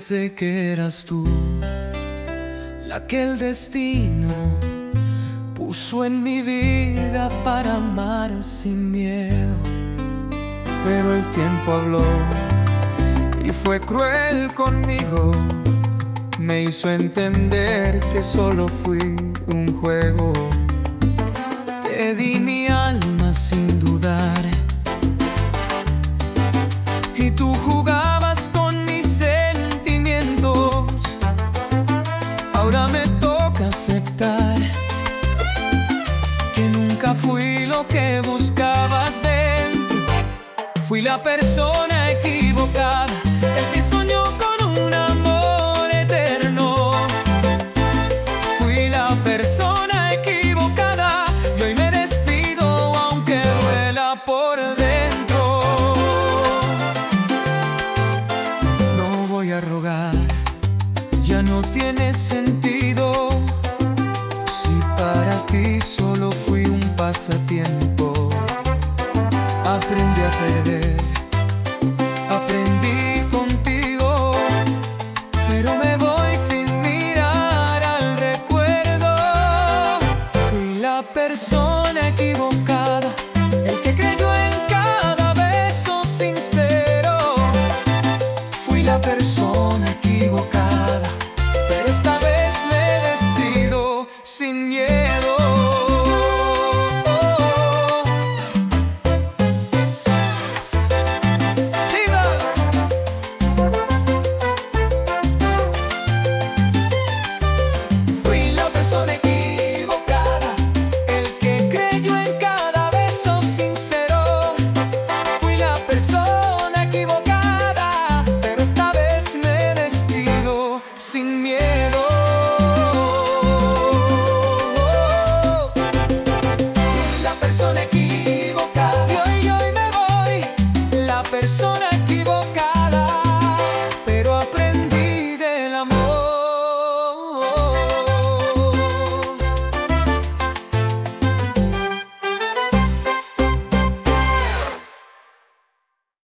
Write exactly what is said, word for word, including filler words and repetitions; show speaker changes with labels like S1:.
S1: Pensé que eras tú la que el destino puso en mi vida para amar sin miedo.
S2: Pero el tiempo habló y fue cruel conmigo. Me hizo entender que solo fui un juego.
S1: Te di mi alma sin dudar y tú jugabas con mis sentimientos. Ahora me toca aceptar que nunca fui lo que buscabas dentro. Fui la persona equivocada, el que soñó con un amor eterno. Fui la persona equivocada y hoy me despido aunque duela por dentro. No voy a rogar, ya no tiene sentido. Si para ti solo fui un pasatiempo, aprendí a perder, aprendí contigo, pero me voy sin mirar al recuerdo. Fui la persona equivocada, el que creyó en cada beso sincero. Fui la persona equivocada, pero esta vez me despido sin miedo. Sin miedo, la persona